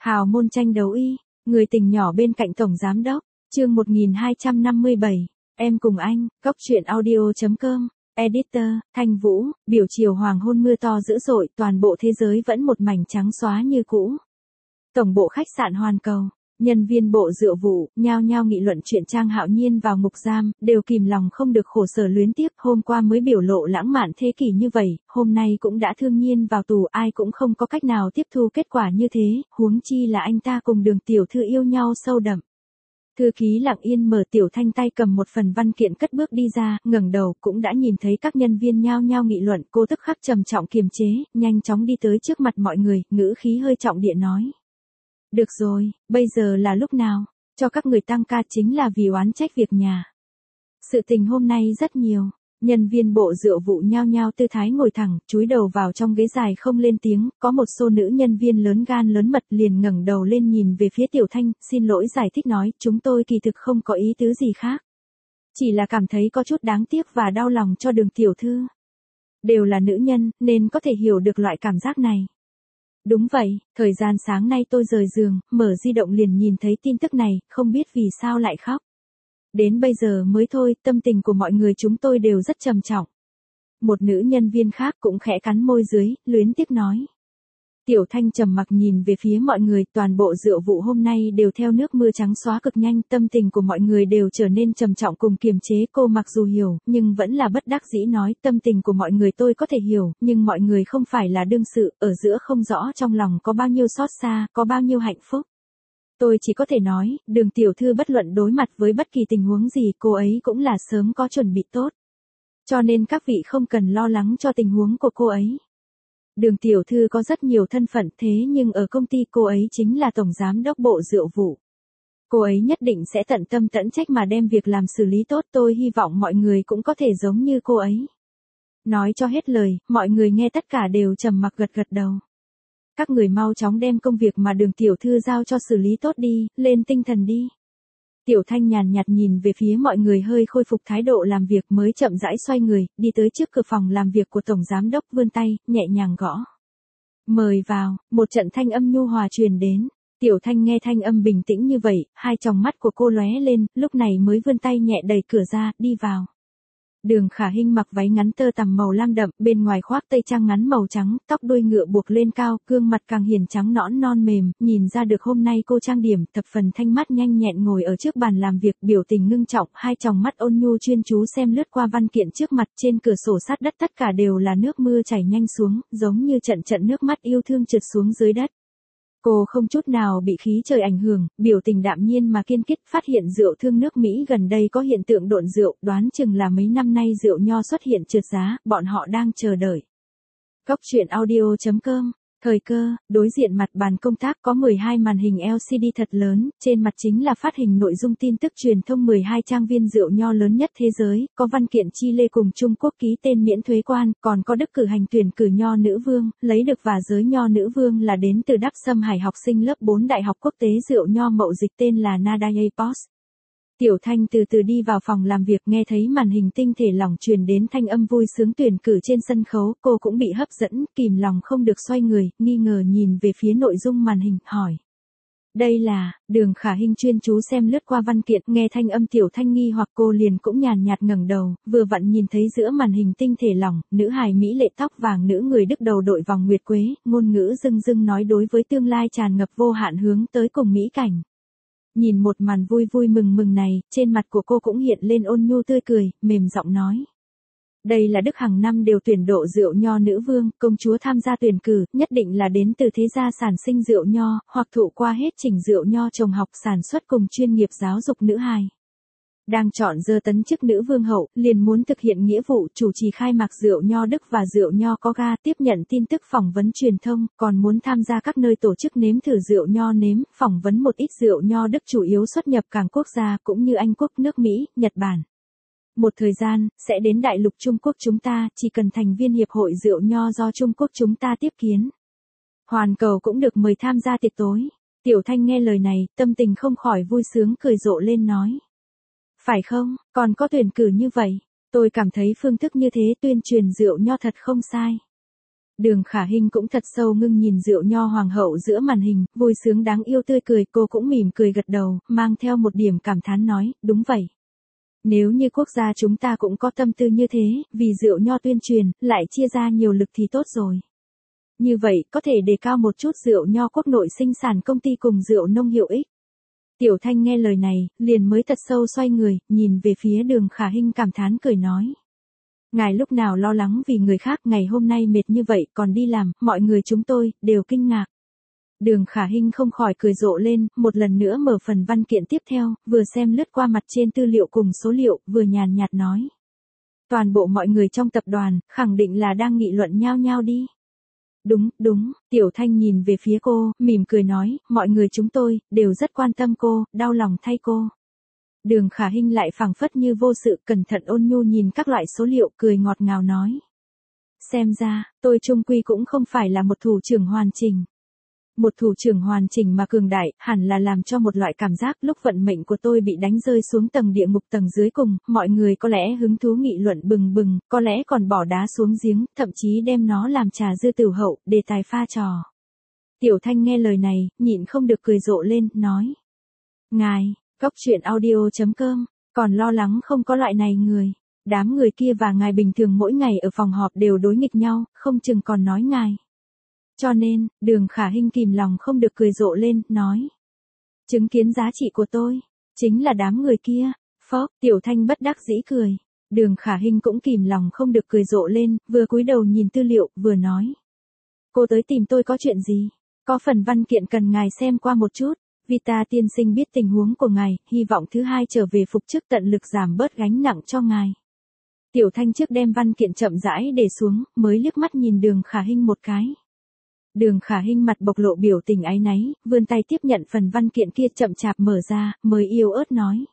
Hào môn tranh đấu y, người tình nhỏ bên cạnh tổng giám đốc, chương 1257, em cùng anh, góc truyện audio.com, editor, Thanh Vũ, biểu chiều hoàng hôn mưa to dữ dội, toàn bộ thế giới vẫn một mảnh trắng xóa như cũ. Tổng bộ khách sạn Hoàn Cầu, nhân viên bộ rượu vụ, nhao nhao nghị luận chuyện Trang Hạo Nhiên vào ngục giam, đều kìm lòng không được khổ sở luyến tiếc, hôm qua mới biểu lộ lãng mạn thế kỷ như vậy, hôm nay cũng đã thương nhiên vào tù, ai cũng không có cách nào tiếp thu kết quả như thế, huống chi là anh ta cùng Đường tiểu thư yêu nhau sâu đậm. Thư ký lặng yên mở Tiểu Thanh tay cầm một phần văn kiện cất bước đi ra, ngẩng đầu cũng đã nhìn thấy các nhân viên nhao nhao nghị luận, cô tức khắc trầm trọng kiềm chế, nhanh chóng đi tới trước mặt mọi người, ngữ khí hơi trọng địa nói. Được rồi, bây giờ là lúc nào, cho các người tăng ca chính là vì oán trách việc nhà. Sự tình hôm nay rất nhiều, nhân viên bộ rượu vụ nhao nhao tư thái ngồi thẳng, chúi đầu vào trong ghế dài không lên tiếng, có một số nữ nhân viên lớn gan lớn mật liền ngẩng đầu lên nhìn về phía Tiểu Thanh, xin lỗi giải thích nói, chúng tôi kỳ thực không có ý tứ gì khác. Chỉ là cảm thấy có chút đáng tiếc và đau lòng cho Đường tiểu thư. Đều là nữ nhân, nên có thể hiểu được loại cảm giác này. Đúng vậy, thời gian sáng nay tôi rời giường, mở di động liền nhìn thấy tin tức này, không biết vì sao lại khóc. Đến bây giờ mới thôi, tâm tình của mọi người chúng tôi đều rất trầm trọng. Một nữ nhân viên khác cũng khẽ cắn môi dưới, luyến tiếc nói. Tiểu Thanh trầm mặc nhìn về phía mọi người, toàn bộ rượu vụ hôm nay đều theo nước mưa trắng xóa cực nhanh, tâm tình của mọi người đều trở nên trầm trọng cùng kiềm chế, cô mặc dù hiểu, nhưng vẫn là bất đắc dĩ nói, tâm tình của mọi người tôi có thể hiểu, nhưng mọi người không phải là đương sự, ở giữa không rõ trong lòng có bao nhiêu xót xa, có bao nhiêu hạnh phúc. Tôi chỉ có thể nói, Đường tiểu thư bất luận đối mặt với bất kỳ tình huống gì, cô ấy cũng là sớm có chuẩn bị tốt. Cho nên các vị không cần lo lắng cho tình huống của cô ấy. Đường tiểu thư có rất nhiều thân phận thế nhưng ở công ty cô ấy chính là tổng giám đốc bộ rượu vụ. Cô ấy nhất định sẽ tận tâm tận trách mà đem việc làm xử lý tốt, tôi hy vọng mọi người cũng có thể giống như cô ấy. Nói cho hết lời, mọi người nghe tất cả đều trầm mặc gật gật đầu. Các người mau chóng đem công việc mà Đường tiểu thư giao cho xử lý tốt đi, lên tinh thần đi. Tiểu Thanh nhàn nhạt nhìn về phía mọi người hơi khôi phục thái độ làm việc mới chậm rãi xoay người, đi tới trước cửa phòng làm việc của Tổng Giám Đốc vươn tay, nhẹ nhàng gõ. Mời vào, một trận thanh âm nhu hòa truyền đến. Tiểu Thanh nghe thanh âm bình tĩnh như vậy, hai tròng mắt của cô lóe lên, lúc này mới vươn tay nhẹ đẩy cửa ra, đi vào. Đường Khả Hinh mặc váy ngắn tơ tằm màu lam đậm, bên ngoài khoác tây trang ngắn màu trắng, tóc đuôi ngựa buộc lên cao, gương mặt càng hiền trắng nõn non mềm, nhìn ra được hôm nay cô trang điểm, thập phần thanh mát nhanh nhẹn ngồi ở trước bàn làm việc, biểu tình ngưng trọng, hai tròng mắt ôn nhu chuyên chú xem lướt qua văn kiện trước mặt, trên cửa sổ sát đất tất cả đều là nước mưa chảy nhanh xuống, giống như trận trận nước mắt yêu thương trượt xuống dưới đất. Cô không chút nào bị khí trời ảnh hưởng, biểu tình đạm nhiên mà kiên quyết, phát hiện rượu thương nước Mỹ gần đây có hiện tượng độn rượu, đoán chừng là mấy năm nay rượu nho xuất hiện trượt giá, bọn họ đang chờ đợi. Góc truyện audio.com, thời cơ, đối diện mặt bàn công tác có 12 màn hình LCD thật lớn, trên mặt chính là phát hình nội dung tin tức truyền thông 12 trang viên rượu nho lớn nhất thế giới, có văn kiện Chile cùng Trung Quốc ký tên miễn thuế quan, còn có Đức cử hành tuyển cử nho nữ vương, lấy được và giới nho nữ vương là đến từ Đắc Sâm Hải học sinh lớp 4 Đại học Quốc tế rượu nho mậu dịch tên là Nadaye Post. Tiểu Thanh từ từ đi vào phòng làm việc nghe thấy màn hình tinh thể lỏng truyền đến thanh âm vui sướng tuyển cử trên sân khấu, cô cũng bị hấp dẫn, kìm lòng không được xoay người, nghi ngờ nhìn về phía nội dung màn hình, hỏi. Đây là, Đường Khả Hinh chuyên chú xem lướt qua văn kiện, nghe thanh âm Tiểu Thanh nghi hoặc cô liền cũng nhàn nhạt ngẩng đầu, vừa vặn nhìn thấy giữa màn hình tinh thể lỏng, nữ hài mỹ lệ tóc vàng nữ người Đức đầu đội vòng nguyệt quế, ngôn ngữ dưng dưng nói đối với tương lai tràn ngập vô hạn hướng tới cùng mỹ cảnh. Nhìn một màn vui vui mừng mừng này, trên mặt của cô cũng hiện lên ôn nhu tươi cười, mềm giọng nói. Đây là Đức hàng năm đều tuyển độ rượu nho nữ vương, công chúa tham gia tuyển cử, nhất định là đến từ thế gia sản sinh rượu nho, hoặc thụ qua hết trình rượu nho trồng học sản xuất cùng chuyên nghiệp giáo dục nữ hài. Đang chọn dơ tấn chức nữ vương hậu, liền muốn thực hiện nghĩa vụ chủ trì khai mạc rượu nho Đức và rượu nho có ga, tiếp nhận tin tức phỏng vấn truyền thông, còn muốn tham gia các nơi tổ chức nếm thử rượu nho nếm, phỏng vấn một ít rượu nho Đức chủ yếu xuất nhập cảng quốc gia cũng như Anh Quốc, nước Mỹ, Nhật Bản. Một thời gian, sẽ đến đại lục Trung Quốc chúng ta, chỉ cần thành viên hiệp hội rượu nho do Trung Quốc chúng ta tiếp kiến. Hoàn Cầu cũng được mời tham gia tiệc tối. Tiểu Thanh nghe lời này, tâm tình không khỏi vui sướng cười rộ lên nói. Phải không, còn có tuyển cử như vậy, tôi cảm thấy phương thức như thế tuyên truyền rượu nho thật không sai. Đường Khả Hinh cũng thật sâu ngưng nhìn Rượu Nho hoàng hậu giữa màn hình, vui sướng đáng yêu tươi cười, cô cũng mỉm cười gật đầu, mang theo một điểm cảm thán nói, đúng vậy. Nếu như quốc gia chúng ta cũng có tâm tư như thế, vì Rượu Nho tuyên truyền, lại chia ra nhiều lực thì tốt rồi. Như vậy, có thể đề cao một chút Rượu Nho quốc nội sinh sản công ty cùng rượu nông hiệu ích. Tiểu Thanh nghe lời này, liền mới thật sâu xoay người, nhìn về phía Đường Khả Hinh cảm thán cười nói. Ngài lúc nào lo lắng vì người khác, ngày hôm nay mệt như vậy còn đi làm, mọi người chúng tôi, đều kinh ngạc. Đường Khả Hinh không khỏi cười rộ lên, một lần nữa mở phần văn kiện tiếp theo, vừa xem lướt qua mặt trên tư liệu cùng số liệu, vừa nhàn nhạt nói. Toàn bộ mọi người trong tập đoàn, khẳng định là đang nghị luận nhau nhau đi. Đúng, Tiểu Thanh nhìn về phía cô, mỉm cười nói, mọi người chúng tôi, đều rất quan tâm cô, đau lòng thay cô. Đường Khả Hinh lại phảng phất như vô sự, cẩn thận ôn nhu nhìn các loại số liệu, cười ngọt ngào nói. Xem ra, tôi chung quy cũng không phải là một thủ trưởng hoàn chỉnh. Một thủ trưởng hoàn chỉnh mà cường đại, hẳn là làm cho một loại cảm giác lúc vận mệnh của tôi bị đánh rơi xuống tầng địa ngục tầng dưới cùng, mọi người có lẽ hứng thú nghị luận bừng bừng, có lẽ còn bỏ đá xuống giếng, thậm chí đem nó làm trà dư tửu hậu, đề tài pha trò. Tiểu Thanh nghe lời này, nhịn không được cười rộ lên, nói. Ngài, Cóc Truyện Audio.com, còn lo lắng không có loại này người. Đám người kia và ngài bình thường mỗi ngày ở phòng họp đều đối nghịch nhau, không chừng còn nói ngài. Cho nên, Đường Khả Hinh kìm lòng không được cười rộ lên, nói. Chứng kiến giá trị của tôi, chính là đám người kia. Phốc, Tiểu Thanh bất đắc dĩ cười. Đường Khả Hinh cũng kìm lòng không được cười rộ lên, vừa cúi đầu nhìn tư liệu, vừa nói. Cô tới tìm tôi có chuyện gì? Có phần văn kiện cần ngài xem qua một chút. Vita tiên sinh biết tình huống của ngài, hy vọng thứ hai trở về phục chức tận lực giảm bớt gánh nặng cho ngài. Tiểu Thanh trước đem văn kiện chậm rãi để xuống, mới liếc mắt nhìn Đường Khả Hinh một cái. Đường Khả Hinh mặt bộc lộ biểu tình áy náy, vươn tay tiếp nhận phần văn kiện kia chậm chạp mở ra, mới yếu ớt nói.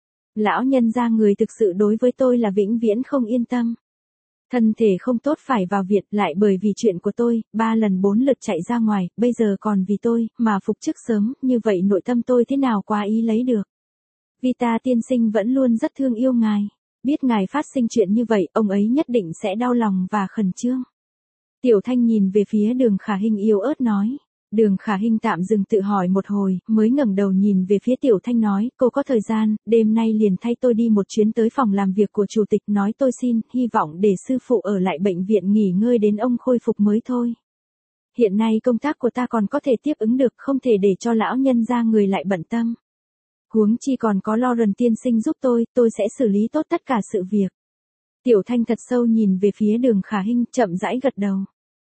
Lão nhân gia người thực sự đối với tôi là vĩnh viễn không yên tâm. Thân thể không tốt phải vào viện, lại bởi vì chuyện của tôi, 3 lần 4 lượt chạy ra ngoài, bây giờ còn vì tôi, mà phục chức sớm, như vậy nội tâm tôi thế nào quá ý lấy được. Vita tiên sinh vẫn luôn rất thương yêu ngài, biết ngài phát sinh chuyện như vậy, ông ấy nhất định sẽ đau lòng và khẩn trương. Tiểu Thanh nhìn về phía Đường Khả Hinh yếu ớt nói. Đường Khả Hinh tạm dừng tự hỏi một hồi, mới ngẩng đầu nhìn về phía Tiểu Thanh nói, cô có thời gian, đêm nay liền thay tôi đi một chuyến tới phòng làm việc của chủ tịch, nói tôi xin, hy vọng để sư phụ ở lại bệnh viện nghỉ ngơi đến ông khôi phục mới thôi. Hiện nay công tác của ta còn có thể tiếp ứng được, không thể để cho lão nhân gia người lại bận tâm. Huống chi còn có Lauren tiên sinh giúp tôi sẽ xử lý tốt tất cả sự việc. Tiểu Thanh thật sâu nhìn về phía Đường Khả Hinh, chậm rãi gật đầu.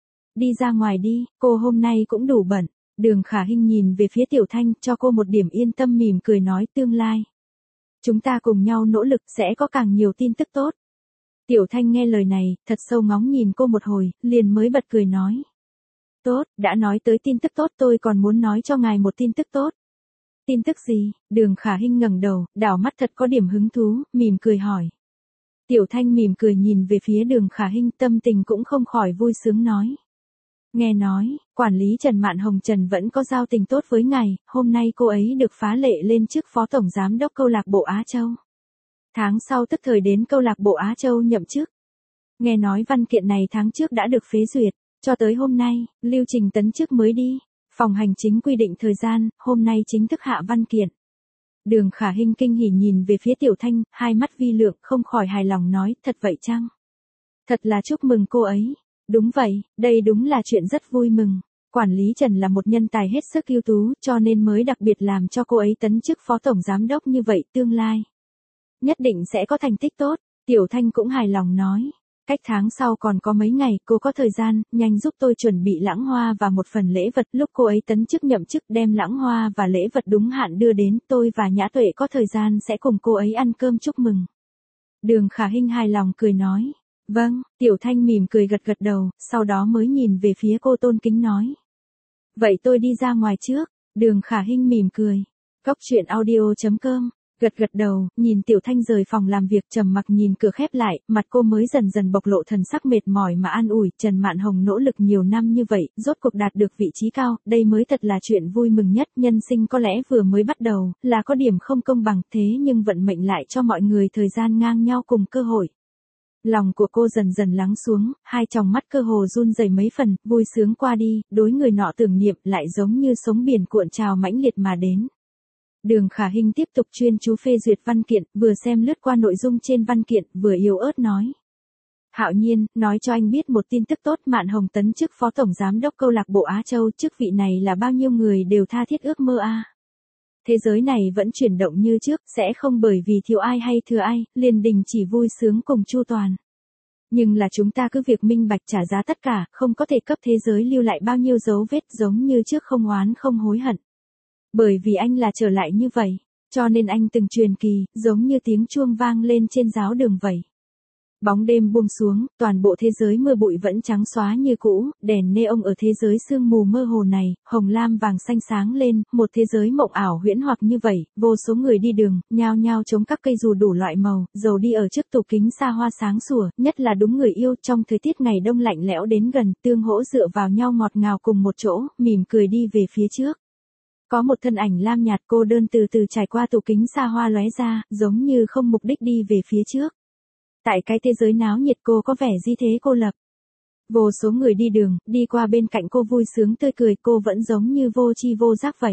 Đi ra ngoài đi, cô hôm nay cũng đủ bận. Đường Khả Hinh nhìn về phía Tiểu Thanh, cho cô một điểm yên tâm, mỉm cười nói tương lai. Chúng ta cùng nhau nỗ lực sẽ có càng nhiều tin tức tốt. Tiểu Thanh nghe lời này, thật sâu ngóng nhìn cô một hồi, liền mới bật cười nói. Tốt, đã nói tới tin tức tốt, tôi còn muốn nói cho ngài một tin tức tốt. Tin tức gì? Đường Khả Hinh ngẩng đầu, đảo mắt thật có điểm hứng thú, mỉm cười hỏi. Tiểu Thanh mỉm cười nhìn về phía Đường Khả Hinh, tâm tình cũng không khỏi vui sướng nói. Nghe nói, quản lý Trần Mạn Hồng Trần vẫn có giao tình tốt với ngài, hôm nay cô ấy được phá lệ lên chức phó tổng giám đốc câu lạc bộ Á Châu. Tháng sau tức thời đến câu lạc bộ Á Châu nhậm chức. Nghe nói văn kiện này tháng trước đã được phê duyệt, cho tới hôm nay, lưu trình tấn chức mới đi. Phòng hành chính quy định thời gian, hôm nay chính thức hạ văn kiện. Đường Khả Hinh kinh hỉ nhìn về phía Tiểu Thanh, hai mắt vi lượng, không khỏi hài lòng nói, thật vậy chăng? Thật là chúc mừng cô ấy. Đúng vậy, đây đúng là chuyện rất vui mừng. Quản lý Trần là một nhân tài hết sức ưu tú, cho nên mới đặc biệt làm cho cô ấy tấn chức phó tổng giám đốc như vậy, tương lai nhất định sẽ có thành tích tốt. Tiểu Thanh cũng hài lòng nói. Cách tháng sau còn có mấy ngày, cô có thời gian, nhanh giúp tôi chuẩn bị lãng hoa và một phần lễ vật. Lúc cô ấy tấn chức nhậm chức đem lãng hoa và lễ vật đúng hạn đưa đến, tôi và Nhã Tuệ có thời gian sẽ cùng cô ấy ăn cơm chúc mừng. Đường Khả Hinh hài lòng cười nói. Vâng, Tiểu Thanh mỉm cười gật gật đầu, sau đó mới nhìn về phía cô tôn kính nói. Vậy tôi đi ra ngoài trước. Đường Khả Hinh mỉm cười. Cóc Truyện Audio.com, gật gật đầu, nhìn Tiểu Thanh rời phòng làm việc, trầm mặc nhìn cửa khép lại, mặt cô mới dần dần bộc lộ thần sắc mệt mỏi mà an ủi. Trần Mạn Hồng nỗ lực nhiều năm như vậy, rốt cuộc đạt được vị trí cao, đây mới thật là chuyện vui mừng nhất. Nhân sinh có lẽ vừa mới bắt đầu, là có điểm không công bằng, thế nhưng vận mệnh lại cho mọi người thời gian ngang nhau cùng cơ hội. Lòng của cô dần dần lắng xuống, hai tròng mắt cơ hồ run rẩy mấy phần, vui sướng qua đi, đối người nọ tưởng niệm lại giống như sóng biển cuộn trào mãnh liệt mà đến. Đường Khả Hinh tiếp tục chuyên chú phê duyệt văn kiện, vừa xem lướt qua nội dung trên văn kiện, vừa yếu ớt nói. Hạo Nhiên, nói cho anh biết một tin tức tốt, Mạn Hồng tấn chức phó tổng giám đốc câu lạc bộ Á Châu, chức vị này là bao nhiêu người đều tha thiết ước mơ a. Thế giới này vẫn chuyển động như trước, sẽ không bởi vì thiếu ai hay thừa ai, liền đình chỉ vui sướng cùng chu toàn. Nhưng là chúng ta cứ việc minh bạch trả giá tất cả, không có thể cấp thế giới lưu lại bao nhiêu dấu vết giống như trước, không oán không hối hận. Bởi vì anh là trở lại như vậy, cho nên anh từng truyền kỳ, giống như tiếng chuông vang lên trên giáo đường vậy. Bóng đêm buông xuống, toàn bộ thế giới mưa bụi vẫn trắng xóa như cũ, đèn neon ở thế giới sương mù mơ hồ này, hồng lam vàng xanh sáng lên, một thế giới mộng ảo huyễn hoặc như vậy, vô số người đi đường, nhao nhao chống các cây dù đủ loại màu, dầu đi ở trước tủ kính xa hoa sáng sủa, nhất là đúng người yêu trong thời tiết ngày đông lạnh lẽo đến gần, tương hỗ dựa vào nhau ngọt ngào cùng một chỗ, mỉm cười đi về phía trước. Có một thân ảnh lam nhạt cô đơn từ từ trải qua tủ kính xa hoa lóe ra, giống như không mục đích đi về phía trước. Tại cái thế giới náo nhiệt cô có vẻ di thế cô lập. Vô số người đi đường, đi qua bên cạnh cô vui sướng tươi cười, cô vẫn giống như vô tri vô giác vậy.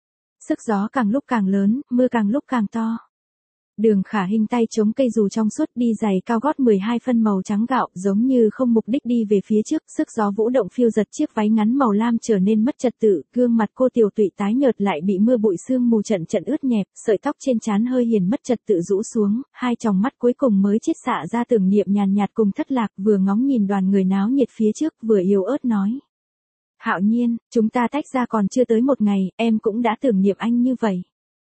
Sức gió càng lúc càng lớn, mưa càng lúc càng to. Đường Khả Hinh tay chống cây dù trong suốt, đi giày cao gót 12 phân màu trắng gạo, giống như không mục đích đi về phía trước, sức gió vũ động phiêu giật chiếc váy ngắn màu lam trở nên mất trật tự, gương mặt cô tiều tụy tái nhợt lại bị mưa bụi sương mù trận ướt nhẹp, sợi tóc trên trán hơi hiền mất trật tự rũ xuống, hai tròng mắt cuối cùng mới chiết xạ ra tưởng niệm nhàn nhạt cùng thất lạc, vừa ngóng nhìn đoàn người náo nhiệt phía trước, vừa yếu ớt nói. Hạo Nhiên, chúng ta tách ra còn chưa tới một ngày, em cũng đã tưởng niệm anh như vậy.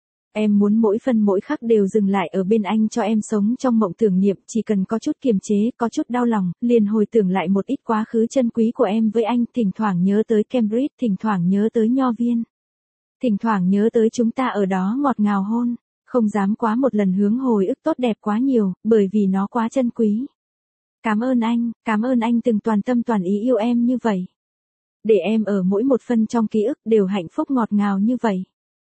Em muốn mỗi phân mỗi khắc đều dừng lại ở bên anh, cho em sống trong mộng tưởng niệm, chỉ cần có chút kiềm chế, có chút đau lòng, liền hồi tưởng lại một ít quá khứ chân quý của em với anh, thỉnh thoảng nhớ tới Cambridge, thỉnh thoảng nhớ tới Nho Viên. Thỉnh thoảng nhớ tới chúng ta ở đó ngọt ngào hôn, không dám quá một lần hướng hồi ức tốt đẹp quá nhiều, bởi vì nó quá chân quý. Cảm ơn anh từng toàn tâm toàn ý yêu em như vậy. Để em ở mỗi một phân trong ký ức đều hạnh phúc ngọt ngào như vậy.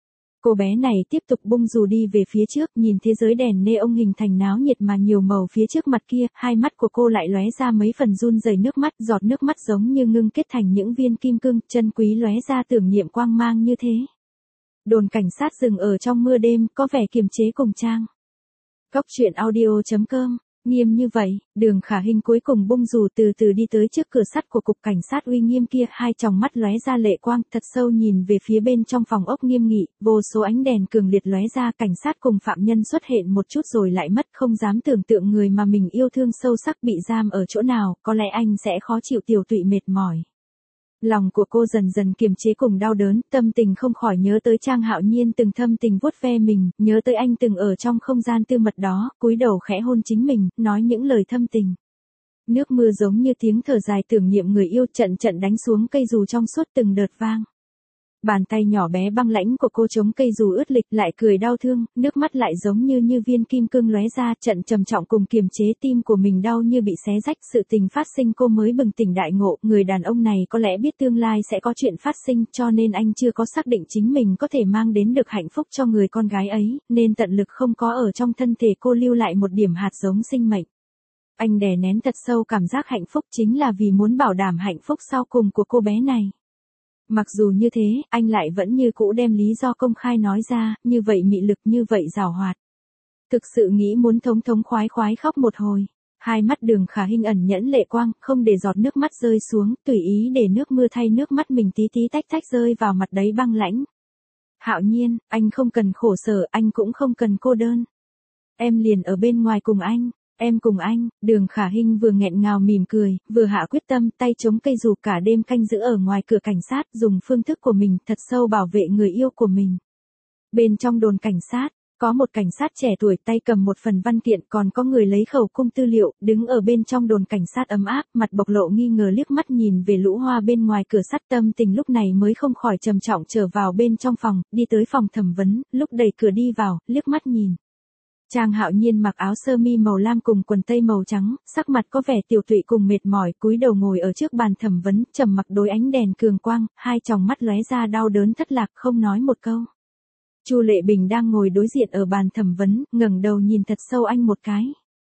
Cô bé này tiếp tục bung dù đi về phía trước, nhìn thế giới đèn neon hình thành náo nhiệt mà nhiều màu phía trước mặt kia, hai mắt của cô lại lóe ra mấy phần run rẩy nước mắt, giọt nước mắt giống như ngưng kết thành những viên kim cương, chân quý lóe ra tưởng niệm quang mang như thế. Đồn cảnh sát dừng ở trong mưa đêm, có vẻ kiềm chế cùng trang. Góc truyện audio.com. Nghiêm như vậy, Đường Khả Hinh cuối cùng bung dù từ từ đi tới trước cửa sắt của cục cảnh sát uy nghiêm kia, hai tròng mắt lóe ra lệ quang, thật sâu nhìn về phía bên trong phòng ốc nghiêm nghị, vô số ánh đèn cường liệt lóe ra, cảnh sát cùng phạm nhân xuất hiện một chút rồi lại mất, không dám tưởng tượng người mà mình yêu thương sâu sắc bị giam ở chỗ nào, có lẽ anh sẽ khó chịu, tiểu tụy mệt mỏi. Lòng của cô dần dần kiềm chế cùng đau đớn, tâm tình không khỏi nhớ tới Trang Hạo Nhiên từng thâm tình vuốt ve mình, nhớ tới anh từng ở trong không gian tư mật đó, cúi đầu khẽ hôn chính mình, nói những lời thâm tình. Nước mưa giống như tiếng thở dài tưởng niệm người yêu, trận trận đánh xuống cây dù trong suốt từng đợt vang. Bàn tay nhỏ bé băng lãnh của cô chống cây dù ướt lịch, lại cười đau thương, nước mắt lại giống như viên kim cương lóe ra, trận trầm trọng cùng kiềm chế, tim của mình đau như bị xé rách, sự tình phát sinh cô mới bừng tỉnh đại ngộ, người đàn ông này có lẽ biết tương lai sẽ có chuyện phát sinh, cho nên anh chưa có xác định chính mình có thể mang đến được hạnh phúc cho người con gái ấy, nên tận lực không có ở trong thân thể cô lưu lại một điểm hạt giống sinh mệnh. Anh đè nén thật sâu cảm giác hạnh phúc, chính là vì muốn bảo đảm hạnh phúc sau cùng của cô bé này. Mặc dù như thế, anh lại vẫn như cũ đem lý do công khai nói ra, như vậy mị lực, như vậy giảo hoạt. Thực sự nghĩ muốn thống khoái khóc một hồi. Hai mắt Đường Khả Hinh ẩn nhẫn lệ quang, không để giọt nước mắt rơi xuống, tùy ý để nước mưa thay nước mắt mình tí tí tách tách rơi vào mặt đáy băng lãnh. Hạo Nhiên, anh không cần khổ sở, anh cũng không cần cô đơn. Em liền ở bên ngoài cùng anh. Em cùng anh. Đường Khả Hinh vừa nghẹn ngào mỉm cười, vừa hạ quyết tâm, tay chống cây dù cả đêm canh giữ ở ngoài cửa cảnh sát, dùng phương thức của mình thật sâu bảo vệ người yêu của mình. Bên trong đồn cảnh sát, có một cảnh sát trẻ tuổi tay cầm một phần văn kiện, còn có người lấy khẩu cung tư liệu, đứng ở bên trong đồn cảnh sát ấm áp, mặt bộc lộ nghi ngờ liếc mắt nhìn về lũ hoa bên ngoài cửa sắt, tâm tình lúc này mới không khỏi trầm trọng trở vào bên trong phòng, đi tới phòng thẩm vấn, lúc đẩy cửa đi vào, liếc mắt nhìn. Trang Hạo Nhiên mặc áo sơ mi màu lam cùng quần tây màu trắng, sắc mặt có vẻ tiểu tụy cùng mệt mỏi, cúi đầu ngồi ở trước bàn thẩm vấn, trầm mặc đối ánh đèn cường quang, hai tròng mắt lóe ra đau đớn thất lạc, không nói một câu. Chu Lệ Bình đang ngồi đối diện ở bàn thẩm vấn, ngẩng đầu nhìn thật sâu anh một cái.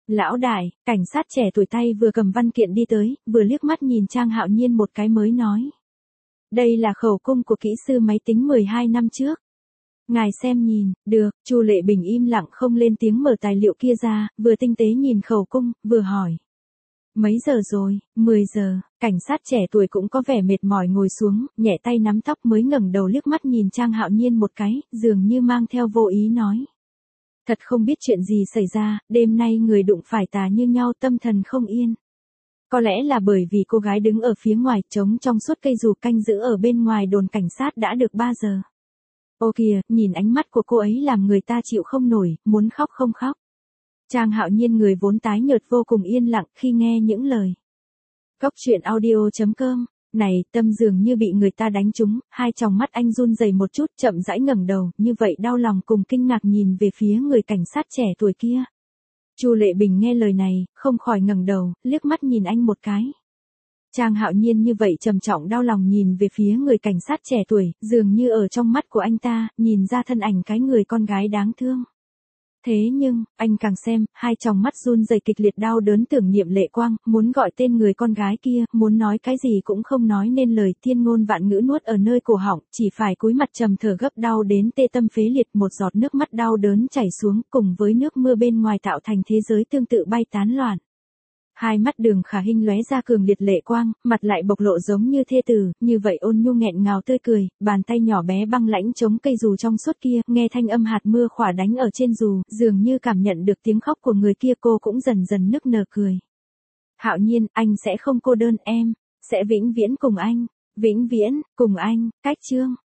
Lão đại, cảnh sát trẻ tuổi tay vừa cầm văn kiện đi tới, vừa liếc mắt nhìn Trang Hạo Nhiên một cái mới nói. Đây là khẩu cung của kỹ sư máy tính 12 năm trước. Ngài xem nhìn, được, Chu Lệ Bình im lặng không lên tiếng mở tài liệu kia ra, vừa tinh tế nhìn khẩu cung, vừa hỏi. Mấy giờ rồi? 10 giờ, cảnh sát trẻ tuổi cũng có vẻ mệt mỏi ngồi xuống, nhẹ tay nắm tóc mới ngẩng đầu liếc mắt nhìn Trang Hạo Nhiên một cái, dường như mang theo vô ý nói. Thật không biết chuyện gì xảy ra, đêm nay người đụng phải tà như nhau tâm thần không yên. Có lẽ là bởi vì cô gái đứng ở phía ngoài trống trong suốt cây dù canh giữ ở bên ngoài đồn cảnh sát đã được 3 giờ. Ô kìa, nhìn ánh mắt của cô ấy làm người ta chịu không nổi, muốn khóc không khóc. Trang Hạo Nhiên người vốn tái nhợt vô cùng yên lặng khi nghe những lời. Cốc truyện audio.com, này, tâm dường như bị người ta đánh trúng, hai tròng mắt anh run rẩy một chút chậm rãi ngẩng đầu, như vậy đau lòng cùng kinh ngạc nhìn về phía người cảnh sát trẻ tuổi kia. Chu Lệ Bình nghe lời này, không khỏi ngẩng đầu, liếc mắt nhìn anh một cái. Trang Hạo Nhiên như vậy trầm trọng đau lòng nhìn về phía người cảnh sát trẻ tuổi, dường như ở trong mắt của anh ta, nhìn ra thân ảnh cái người con gái đáng thương. Thế nhưng, anh càng xem, hai tròng mắt run rẩy kịch liệt đau đớn tưởng niệm Lệ Quang, muốn gọi tên người con gái kia, muốn nói cái gì cũng không nói nên lời, thiên ngôn vạn ngữ nuốt ở nơi cổ họng, chỉ phải cúi mặt trầm thở gấp đau đến tê tâm phế liệt, một giọt nước mắt đau đớn chảy xuống, cùng với nước mưa bên ngoài tạo thành thế giới tương tự bay tán loạn. Hai mắt Đường Khả Hinh lóe ra cường liệt lệ quang, mặt lại bộc lộ giống như thê tử, như vậy ôn nhu nghẹn ngào tươi cười, bàn tay nhỏ bé băng lãnh chống cây dù trong suốt kia, nghe thanh âm hạt mưa khỏa đánh ở trên dù, dường như cảm nhận được tiếng khóc của người kia cô cũng dần dần nức nở cười. Hạo Nhiên, anh sẽ không cô đơn em, sẽ vĩnh viễn cùng anh, vĩnh viễn, cùng anh, cách chương.